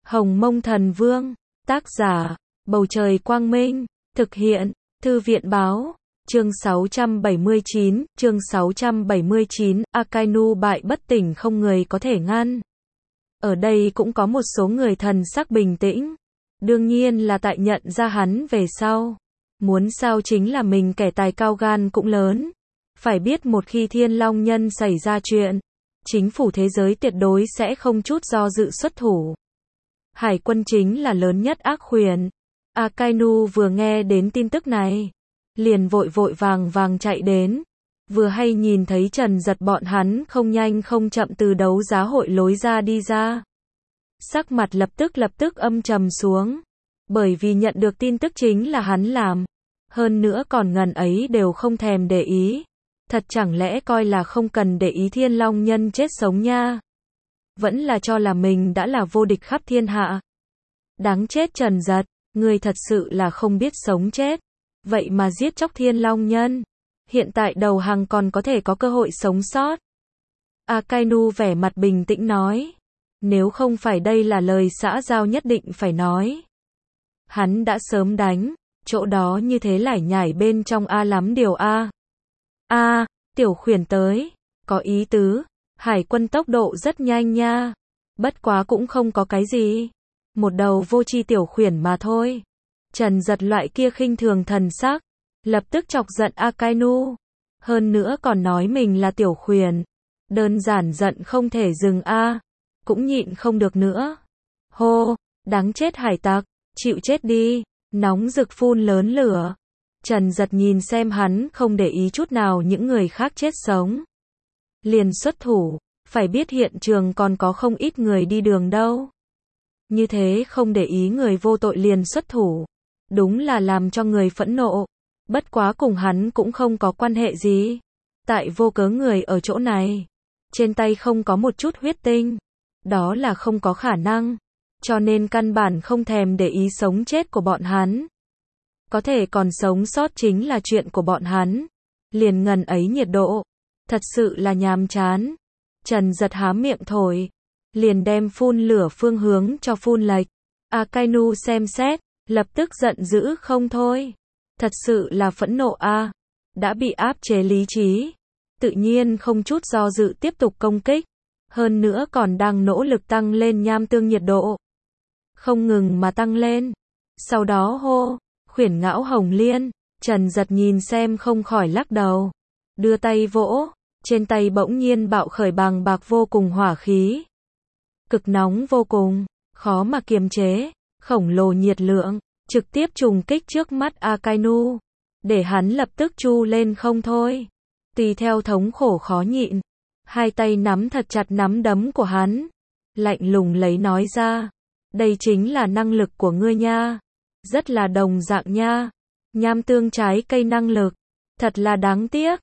Hồng Mông Thần Vương, tác giả, Bầu Trời Quang Minh, thực hiện, Thư viện Báo, chương 679, Akainu bại bất tỉnh không người có thể ngăn. Ở đây cũng có một số người thần sắc bình tĩnh, đương nhiên là tại nhận ra hắn về sau. Muốn sao chính là mình kẻ tài cao gan cũng lớn. Phải biết một khi Thiên Long Nhân xảy ra chuyện, chính phủ thế giới tuyệt đối sẽ không chút do dự xuất thủ. Hải quân chính là lớn nhất ác khuyển. Akainu vừa nghe đến tin tức này, liền vội vàng chạy đến. Vừa hay nhìn thấy Trần Giật bọn hắn không nhanh không chậm từ đấu giá hội lối ra đi ra. Sắc mặt lập tức âm trầm xuống. Bởi vì nhận được tin tức chính là hắn làm. Hơn nữa còn ngần ấy đều không thèm để ý. Thật chẳng lẽ coi là không cần để ý Thiên Long Nhân chết sống nha. Vẫn là cho là mình đã là vô địch khắp thiên hạ. Đáng chết Trần Giật, người thật sự là không biết sống chết. Vậy mà giết chóc Thiên Long Nhân. Hiện tại đầu hàng còn có thể có cơ hội sống sót. Akainu vẻ mặt bình tĩnh nói. Nếu không phải đây là lời xã giao nhất định phải nói. Hắn đã sớm đánh, chỗ đó như thế lải nhải bên trong lắm điều tiểu khuyển tới, có ý tứ, hải quân tốc độ rất nhanh nha. Bất quá cũng không có cái gì. Một đầu vô tri tiểu khuyển mà thôi. Trần Giật loại kia khinh thường thần sắc, lập tức chọc giận Akainu. Hơn nữa còn nói mình là tiểu khuyển. Đơn giản giận không thể dừng cũng nhịn không được nữa. Hô, đáng chết hải tặc, chịu chết đi, nóng rực phun lớn lửa. Trần Giật nhìn xem hắn không để ý chút nào những người khác chết sống. Liền xuất thủ, phải biết hiện trường còn có không ít người đi đường đâu. Như thế không để ý người vô tội liền xuất thủ. Đúng là làm cho người phẫn nộ. Bất quá cùng hắn cũng không có quan hệ gì. Tại vô cớ người ở chỗ này. Trên tay không có một chút huyết tinh. Đó là không có khả năng. Cho nên căn bản không thèm để ý sống chết của bọn hắn. Có thể còn sống sót chính là chuyện của bọn hắn. Liền ngần ấy nhiệt độ. Thật sự là nhàm chán. Trần Giật há miệng thổi. Liền đem phun lửa phương hướng cho phun lệch. Akainu xem xét, lập tức giận dữ không thôi. Thật sự là phẫn nộ đã bị áp chế lý trí. Tự nhiên không chút do dự tiếp tục công kích. Hơn nữa còn đang nỗ lực tăng lên nham tương nhiệt độ. Không ngừng mà tăng lên. Sau đó hô, khuyển ngão hồng liên. Trần Giật nhìn xem không khỏi lắc đầu. Đưa tay vỗ, trên tay bỗng nhiên bạo khởi bàng bạc vô cùng hỏa khí. Cực nóng vô cùng, khó mà kiềm chế, khổng lồ nhiệt lượng, trực tiếp trùng kích trước mắt Akainu. Để hắn lập tức chu lên không thôi. Tùy theo thống khổ khó nhịn. Hai tay nắm thật chặt nắm đấm của hắn. Lạnh lùng lấy nói ra. Đây chính là năng lực của ngươi nha. Rất là đồng dạng nha. Nham tương trái cây năng lực. Thật là đáng tiếc.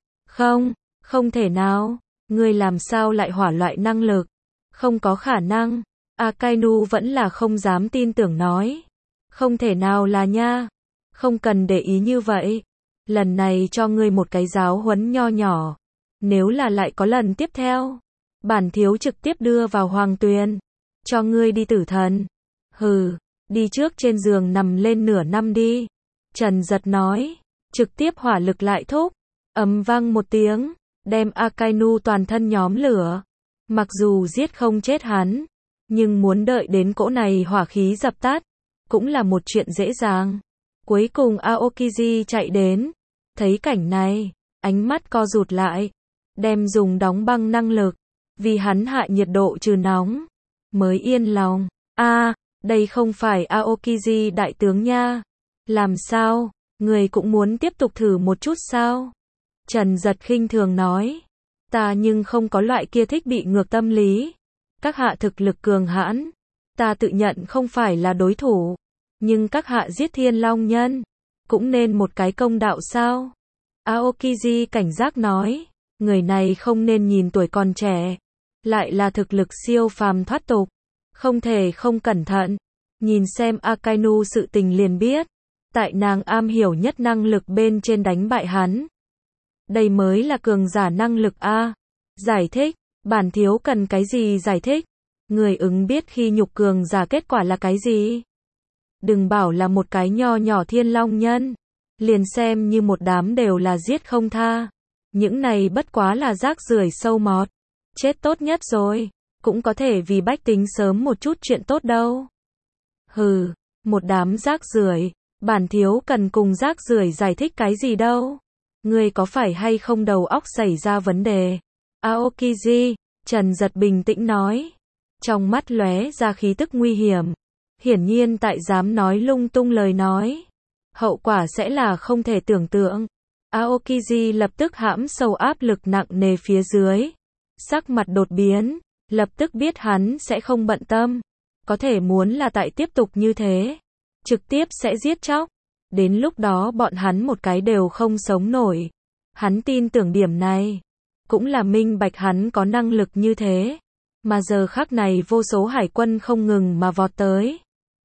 Không thể nào. Ngươi làm sao lại hỏa loại năng lực. Không có khả năng. Akainu vẫn là không dám tin tưởng nói. Không thể nào là nha. Không cần để ý như vậy. Lần này cho ngươi một cái giáo huấn nho nhỏ. Nếu là lại có lần tiếp theo, bản thiếu trực tiếp đưa vào hoàng tuyền. Cho ngươi đi tử thần. Hừ, đi trước trên giường nằm lên nửa năm đi. Trần Giật nói. Trực tiếp hỏa lực lại thúc. Ầm vang một tiếng. Đem Akainu toàn thân nhóm lửa. Mặc dù giết không chết hắn. Nhưng muốn đợi đến cỗ này hỏa khí dập tắt. Cũng là một chuyện dễ dàng. Cuối cùng Aokiji chạy đến. Thấy cảnh này. Ánh mắt co rụt lại. Đem dùng đóng băng năng lực. Vì hắn hạ nhiệt độ trừ nóng. Mới yên lòng. Đây không phải Aokiji đại tướng nha. Làm sao? Người cũng muốn tiếp tục thử một chút sao? Trần Giật khinh thường nói. Ta nhưng không có loại kia thích bị ngược tâm lý. Các hạ thực lực cường hãn. Ta tự nhận không phải là đối thủ. Nhưng các hạ giết Thiên Long Nhân. Cũng nên một cái công đạo sao? Aokiji cảnh giác nói. Người này không nên nhìn tuổi còn trẻ. Lại là thực lực siêu phàm thoát tục. Không thể không cẩn thận. Nhìn xem Akainu sự tình liền biết. Tại nàng am hiểu nhất năng lực bên trên đánh bại hắn. Đây mới là cường giả năng lực Giải thích. Bản thiếu cần cái gì giải thích? Người ứng biết khi nhục cường giả kết quả là cái gì? Đừng bảo là một cái nho nhỏ thiên long nhân. Liền xem như một đám đều là giết không tha. Những này bất quá là rác rưởi sâu mọt. Chết tốt nhất rồi. Cũng có thể vì bách tính sớm một chút chuyện tốt đâu. Hừ, một đám rác rưởi. Bản thiếu cần cùng rác rưởi giải thích cái gì đâu. Ngươi có phải hay không đầu óc xảy ra vấn đề? Aokiji, Trần Giật bình tĩnh nói. Trong mắt lóe ra khí tức nguy hiểm. Hiển nhiên tại dám nói lung tung lời nói. Hậu quả sẽ là không thể tưởng tượng. Aokiji lập tức hãm sâu áp lực nặng nề phía dưới. Sắc mặt đột biến. Lập tức biết hắn sẽ không bận tâm. Có thể muốn là tại tiếp tục như thế. Trực tiếp sẽ giết chóc. Đến lúc đó bọn hắn một cái đều không sống nổi. Hắn tin tưởng điểm này. Cũng là minh bạch hắn có năng lực như thế. Mà giờ khắc này vô số hải quân không ngừng mà vọt tới.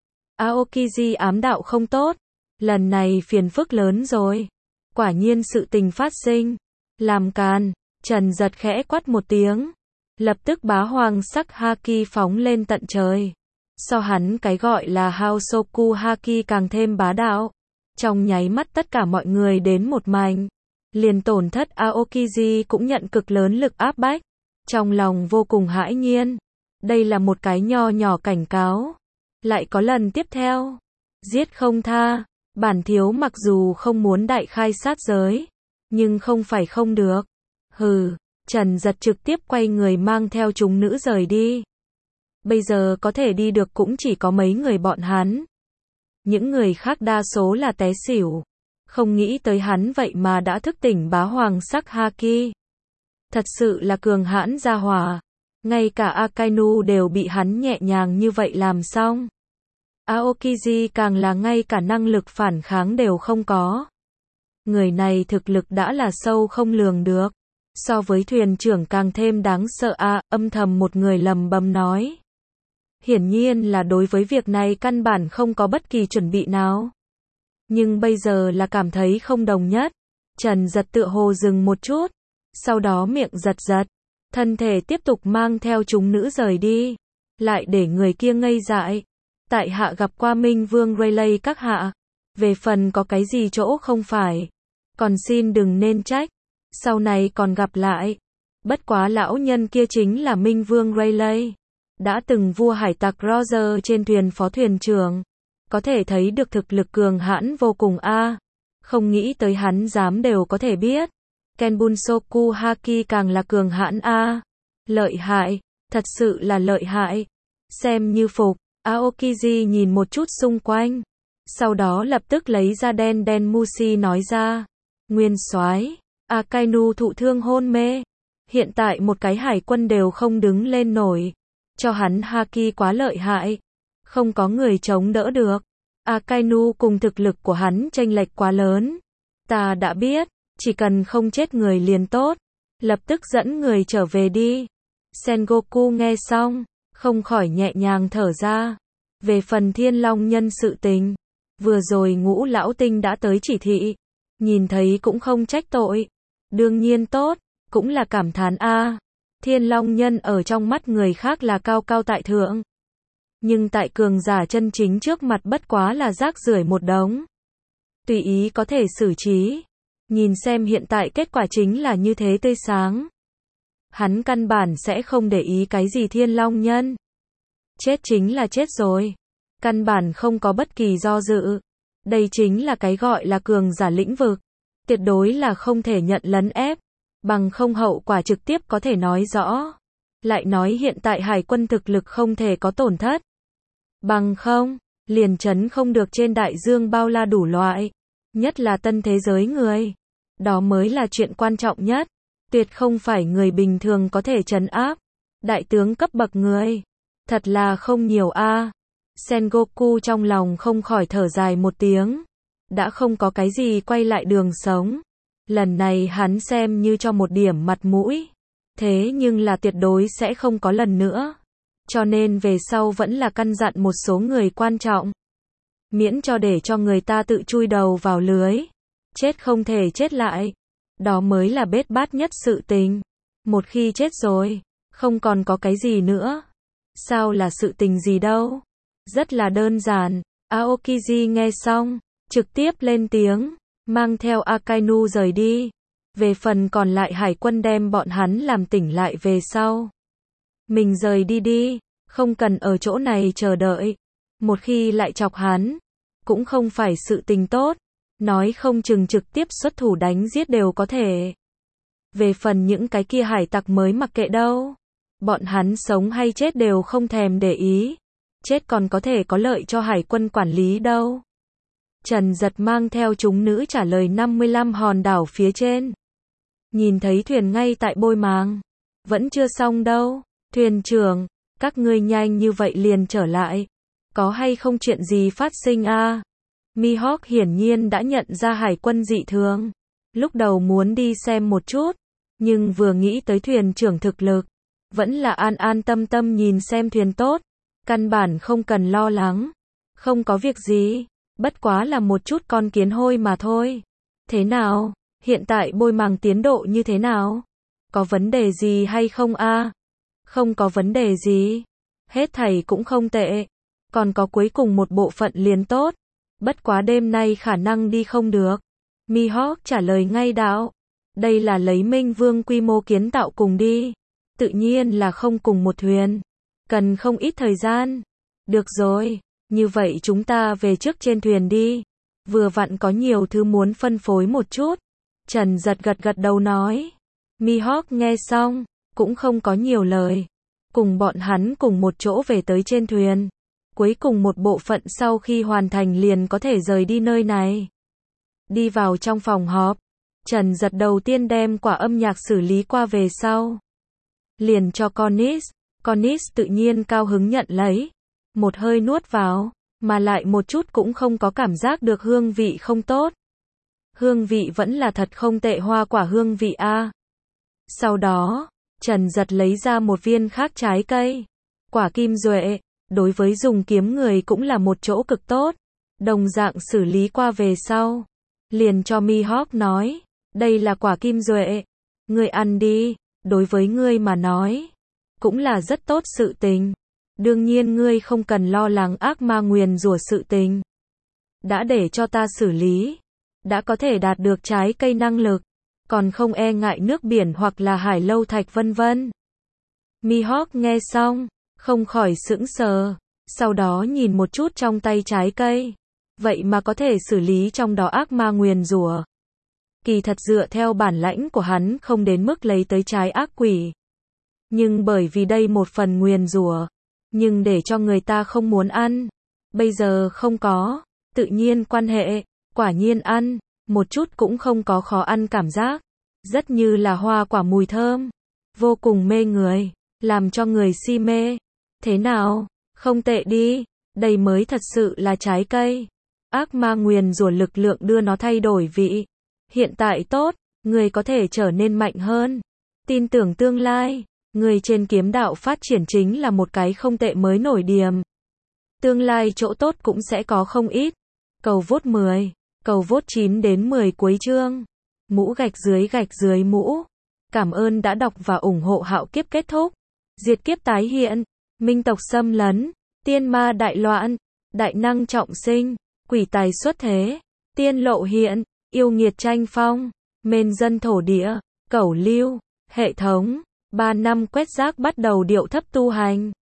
Aokiji ám đạo không tốt. Lần này phiền phức lớn rồi. Quả nhiên sự tình phát sinh. Làm càn. Trần Giật khẽ quát một tiếng. Lập tức bá hoàng sắc haki phóng lên tận trời. So hắn cái gọi là Haosoku haki càng thêm bá đạo. Trong nháy mắt tất cả mọi người đến một mảnh. Liền tổn thất Aokiji cũng nhận cực lớn lực áp bách. Trong lòng vô cùng hãi nhiên. Đây là một cái nho nhỏ cảnh cáo. Lại có lần tiếp theo. Giết không tha. Bản thiếu mặc dù không muốn đại khai sát giới. Nhưng không phải không được. Hừ. Trần Giật trực tiếp quay người mang theo chúng nữ rời đi. Bây giờ có thể đi được cũng chỉ có mấy người bọn hắn. Những người khác đa số là té xỉu. Không nghĩ tới hắn vậy mà đã thức tỉnh bá hoàng sắc haki. Thật sự là cường hãn gia hỏa. Ngay cả Akainu đều bị hắn nhẹ nhàng như vậy làm xong. Aokiji càng là ngay cả năng lực phản kháng đều không có. Người này thực lực đã là sâu không lường được. So với thuyền trưởng càng thêm đáng sợ âm thầm một người lầm bầm nói. Hiển nhiên là đối với việc này căn bản không có bất kỳ chuẩn bị nào. Nhưng bây giờ là cảm thấy không đồng nhất. Trần Giật tựa hồ dừng một chút. Sau đó miệng giật giật. Thân thể tiếp tục mang theo chúng nữ rời đi. Lại để người kia ngây dại. Tại hạ gặp qua Minh Vương Rayleigh các hạ. Về phần có cái gì chỗ không phải. Còn xin đừng nên trách. Sau này còn gặp lại. Bất quá lão nhân kia chính là Minh Vương Rayleigh. Đã từng vua hải tặc Roger trên thuyền phó thuyền trưởng. Có thể thấy được thực lực cường hãn vô cùng Không nghĩ tới hắn dám đều có thể biết. Kenbunsoku haki càng là cường hãn Lợi hại. Thật sự là lợi hại. Xem như phục. Aokiji nhìn một chút xung quanh. Sau đó lập tức lấy ra đen đen Mushi nói ra. Nguyên soái. Akainu thụ thương hôn mê. Hiện tại một cái hải quân đều không đứng lên nổi. Cho hắn haki quá lợi hại. Không có người chống đỡ được. Akainu cùng thực lực của hắn chênh lệch quá lớn. Ta đã biết. Chỉ cần không chết người liền tốt. Lập tức dẫn người trở về đi. Sengoku nghe xong. Không khỏi nhẹ nhàng thở ra. Về phần Thiên Long nhân sự tình. Vừa rồi Ngũ lão tinh đã tới chỉ thị. Nhìn thấy cũng không trách tội. Đương nhiên tốt. Cũng là cảm thán Thiên Long nhân ở trong mắt người khác là cao cao tại thượng. Nhưng tại cường giả chân chính trước mặt bất quá là rác rưởi một đống. Tùy ý có thể xử trí. Nhìn xem hiện tại kết quả chính là như thế tươi sáng. Hắn căn bản sẽ không để ý cái gì Thiên Long nhân. Chết chính là chết rồi. Căn bản không có bất kỳ do dự. Đây chính là cái gọi là cường giả lĩnh vực. Tuyệt đối là không thể nhận lấn ép. Bằng không hậu quả trực tiếp có thể nói rõ. Lại nói hiện tại hải quân thực lực không thể có tổn thất. Bằng không, liền trấn không được trên đại dương bao la đủ loại. Nhất là tân thế giới người. Đó mới là chuyện quan trọng nhất. Tuyệt không phải người bình thường có thể trấn áp. Đại tướng cấp bậc người. Thật là không nhiều Sengoku trong lòng không khỏi thở dài một tiếng. Đã không có cái gì quay lại đường sống. Lần này hắn xem như cho một điểm mặt mũi. Thế nhưng là tuyệt đối sẽ không có lần nữa. Cho nên về sau vẫn là căn dặn một số người quan trọng. Miễn cho để cho người ta tự chui đầu vào lưới. Chết không thể chết lại. Đó mới là bết bát nhất sự tình. Một khi chết rồi, không còn có cái gì nữa. Sao là sự tình gì đâu? Rất là đơn giản. Aokiji nghe xong, trực tiếp lên tiếng, mang theo Akainu rời đi. Về phần còn lại hải quân đem bọn hắn làm tỉnh lại về sau. Mình rời đi đi, không cần ở chỗ này chờ đợi. Một khi lại chọc hắn, cũng không phải sự tình tốt. Nói không chừng trực tiếp xuất thủ đánh giết đều có thể. Về phần những cái kia hải tặc mới mặc kệ đâu. Bọn hắn sống hay chết đều không thèm để ý. Chết còn có thể có lợi cho hải quân quản lý đâu. Trần Giật mang theo chúng nữ trả lời 55 hòn đảo phía trên. Nhìn thấy thuyền ngay tại bôi màng. Vẫn chưa xong đâu. Thuyền trưởng, các ngươi nhanh như vậy liền trở lại. Có hay không chuyện gì phát sinh a? Mihawk hiển nhiên đã nhận ra hải quân dị thường. Lúc đầu muốn đi xem một chút. Nhưng vừa nghĩ tới thuyền trưởng thực lực. Vẫn là an an tâm tâm nhìn xem thuyền tốt. Căn bản không cần lo lắng. Không có việc gì. Bất quá là một chút con kiến hôi mà thôi. Thế nào? Hiện tại bôi màng tiến độ như thế nào? Có vấn đề gì hay không a? Không có vấn đề gì. Hết thảy cũng không tệ. Còn có cuối cùng một bộ phận liền tốt. Bất quá đêm nay khả năng đi không được. Mihawk trả lời ngay đạo. Đây là lấy Minh Vương quy mô kiến tạo cùng đi. Tự nhiên là không cùng một thuyền. Cần không ít thời gian. Được rồi, như vậy chúng ta về trước trên thuyền đi. Vừa vặn có nhiều thứ muốn phân phối một chút. Trần Giật gật đầu nói. Mihawk nghe xong, cũng không có nhiều lời. Cùng bọn hắn cùng một chỗ về tới trên thuyền. Cuối cùng một bộ phận sau khi hoàn thành liền có thể rời đi nơi này. Đi vào trong phòng họp. Trần Giật đầu tiên đem quả âm nhạc xử lý qua về sau. Liền cho Connis. Connis tự nhiên cao hứng nhận lấy. Một hơi nuốt vào. Mà lại một chút cũng không có cảm giác được hương vị không tốt. Hương vị vẫn là thật không tệ, hoa quả hương vị a. Sau đó, Trần Giật lấy ra một viên khác trái cây. Quả kim duệ, đối với dùng kiếm người cũng là một chỗ cực tốt. Đồng dạng xử lý qua về sau. Liền cho Mihawk nói, đây là quả kim duệ. Ngươi ăn đi, đối với ngươi mà nói. Cũng là rất tốt sự tình. Đương nhiên ngươi không cần lo lắng ác ma nguyền rủa sự tình. Đã để cho ta xử lý. Đã có thể đạt được trái cây năng lực. Còn không e ngại nước biển hoặc là hải lâu thạch vân vân. Mihawk nghe xong, không khỏi sững sờ. Sau đó nhìn một chút trong tay trái cây. Vậy mà có thể xử lý trong đó ác ma nguyền rủa. Kỳ thật dựa theo bản lãnh của hắn không đến mức lấy tới trái ác quỷ. Nhưng bởi vì đây một phần nguyền rủa. Nhưng để cho người ta không muốn ăn. Bây giờ không có. Tự nhiên quan hệ. Quả nhiên ăn. Một chút cũng không có khó ăn cảm giác. Rất như là hoa quả mùi thơm. Vô cùng mê người. Làm cho người si mê. Thế nào? Không tệ đi. Đây mới thật sự là trái cây. Ác ma nguyền rủa lực lượng đưa nó thay đổi vị. Hiện tại tốt. Người có thể trở nên mạnh hơn. Tin tưởng tương lai. Người trên kiếm đạo phát triển chính là một cái không tệ mới nổi điểm. Tương lai chỗ tốt cũng sẽ có không ít. Cầu vote 10. Cầu vote 9 đến 10 cuối chương. Mũ gạch dưới mũ. Cảm ơn đã đọc và ủng hộ Hạo Kiếp kết thúc. Diệt kiếp tái hiện. Minh tộc xâm lấn. Tiên ma đại loạn. Đại năng trọng sinh. Quỷ tài xuất thế. Tiên lộ hiện. Yêu nghiệt tranh phong. Mên dân thổ địa. Cẩu lưu. Hệ thống. 3 năm quét rác bắt đầu điệu thấp tu hành.